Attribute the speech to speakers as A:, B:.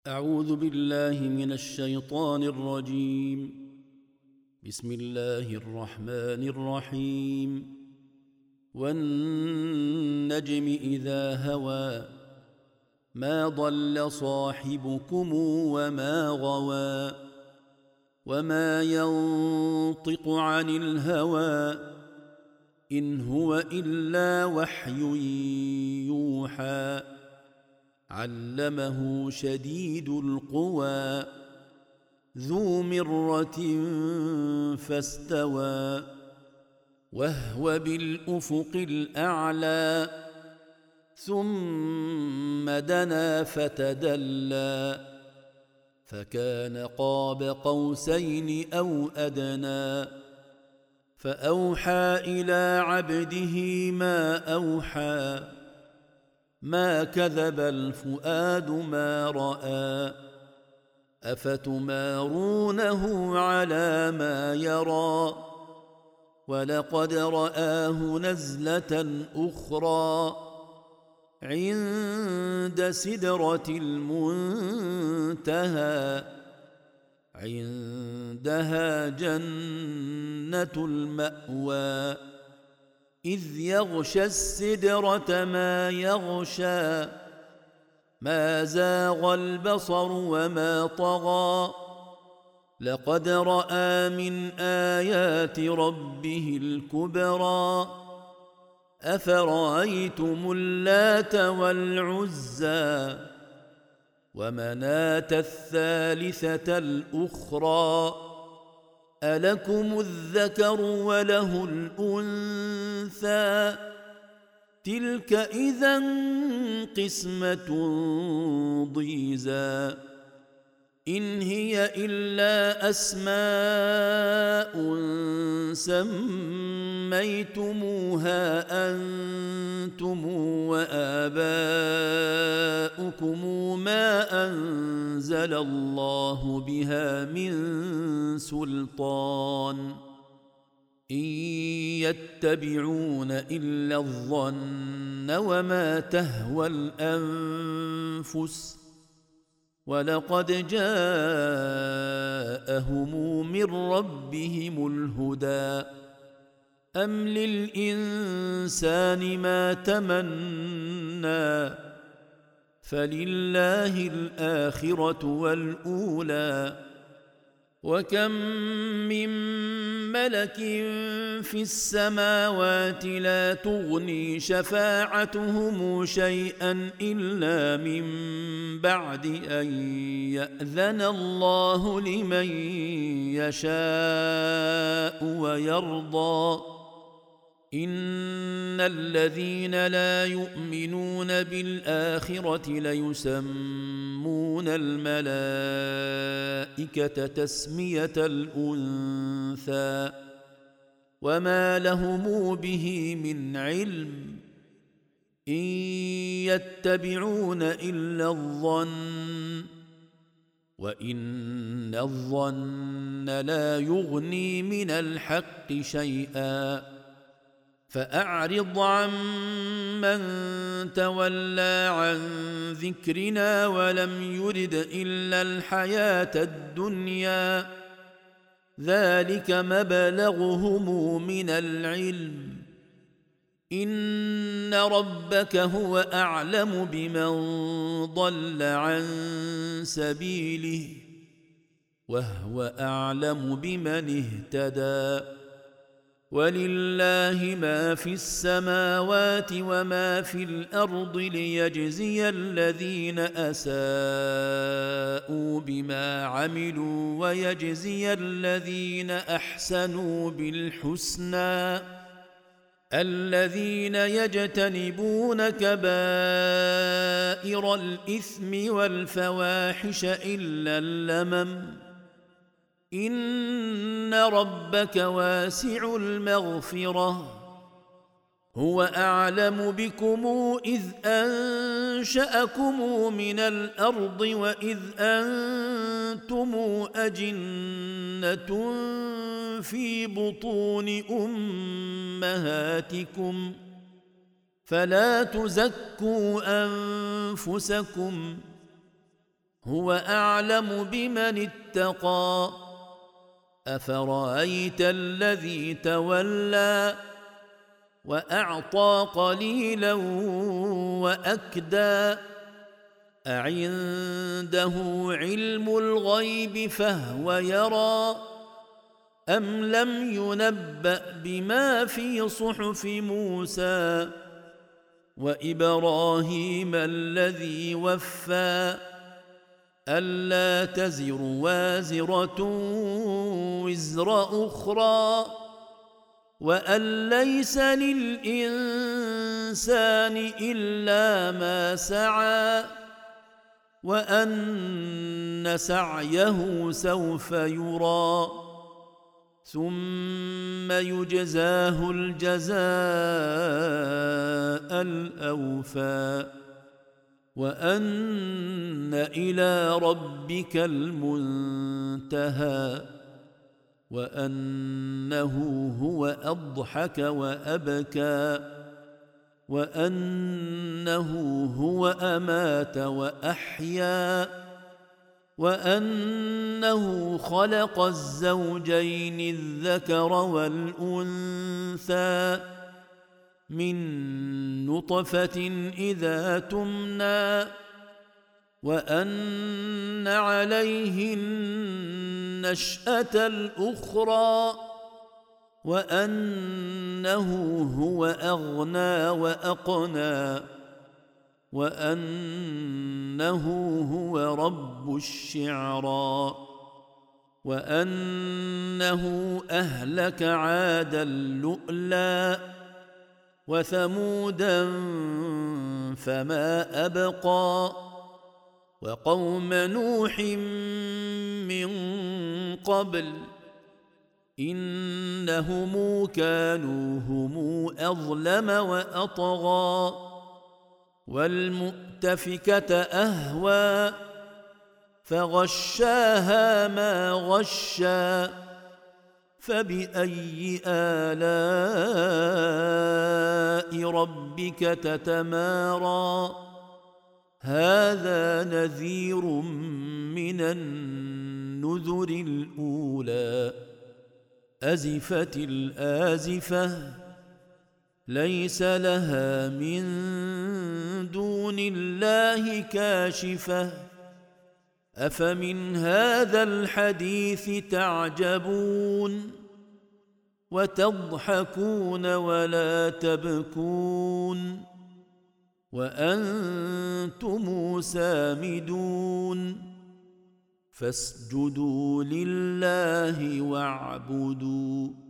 A: أعوذ بالله من الشيطان الرجيم. بسم الله الرحمن الرحيم. والنجم إذا هوى ما ضل صاحبكم وما غوى وما ينطق عن الهوى إن هو إلا وحي يوحى علمه شديد القوى ذو مرة فاستوى وهو بالأفق الأعلى ثم دنا فتدلى فكان قاب قوسين أو أدنى فأوحى إلى عبده ما أوحى ما كذب الفؤاد ما رأى أفتمارونه على ما يرى ولقد رآه نزلة أخرى عند سدرة المنتهى عندها جنة المأوى إذ يغشى السدرة ما يغشى ما زاغ البصر وما طغى لقد رأى من آيات ربه الكبرى أفرأيتم اللات والعزى ومناة الثالثة الأخرى ألكم الذكر وله الأنثى تلك إذا قسمة ضيزى إن هي إلا أسماء سميتموها أنتم وآباؤكم ما أنزل الله بها من سلطان إن يتبعون إلا الظن وما تهوى الأنفس ولقد جاءهم من ربهم الهدى أم للإنسان ما تمنى فلله الآخرة والأولى وكم من ملك في السماوات لا تغني شفاعتهم شيئا إلا من بعد أن يأذن الله لمن يشاء ويرضى إن الذين لا يؤمنون بالآخرة ليسمون الملائكة تسمية الأنثى وما لهم به من علم إن يتبعون إلا الظن وإن الظن لا يغني من الحق شيئا فأعرض عمن تولى عن ذكرنا ولم يرد إلا الحياة الدنيا ذلك مبلغهم من العلم إن ربك هو أعلم بمن ضل عن سبيله وهو أعلم بمن اهتدى ولله ما في السماوات وما في الأرض ليجزي الذين أساءوا بما عملوا ويجزي الذين أحسنوا بالحسنى الذين يجتنبون كبائر الإثم والفواحش إلا اللمم إن ربك واسع المغفرة هو أعلم بكم إذ أنشأكم من الأرض وإذ أنتم أجنة في بطون أمهاتكم فلا تزكوا أنفسكم هو أعلم بمن اتقى أفرأيت الذي تولى وأعطى قليلا وأكدى أعنده علم الغيب فهو يرى أم لم ينبأ بما في صحف موسى وإبراهيم الذي وفى ألا تزر وازرة وزر أخرى وأن ليس للإنسان إلا ما سعى وأن سعيه سوف يرى ثم يجزاه الجزاء الأوفى وأن إلى ربك المنتهى وأنه هو أضحك وأبكى وأنه هو أمات وأحيا وأنه خلق الزوجين الذكر والأنثى من نطفة إذا تمنى وأن عليه النشأة الأخرى وأنه هو أغنى وأقنى وأنه هو رب الشعرى وأنه أهلك عادا الأولى وثمودا فما أبقى وقوم نوح من قبل إنهم كانوا هم أظلم وأطغى والمؤتفكة أهوى فغشاها ما غشى فبأي آلاء ربك تتمارى هذا نذير من النذر الأولى أزفت الآزفة ليس لها من دون الله كاشفة أفمن هذا الحديث تعجبون وتضحكون ولا تبكون وأنتم سامدون فاسجدوا لله واعبدوا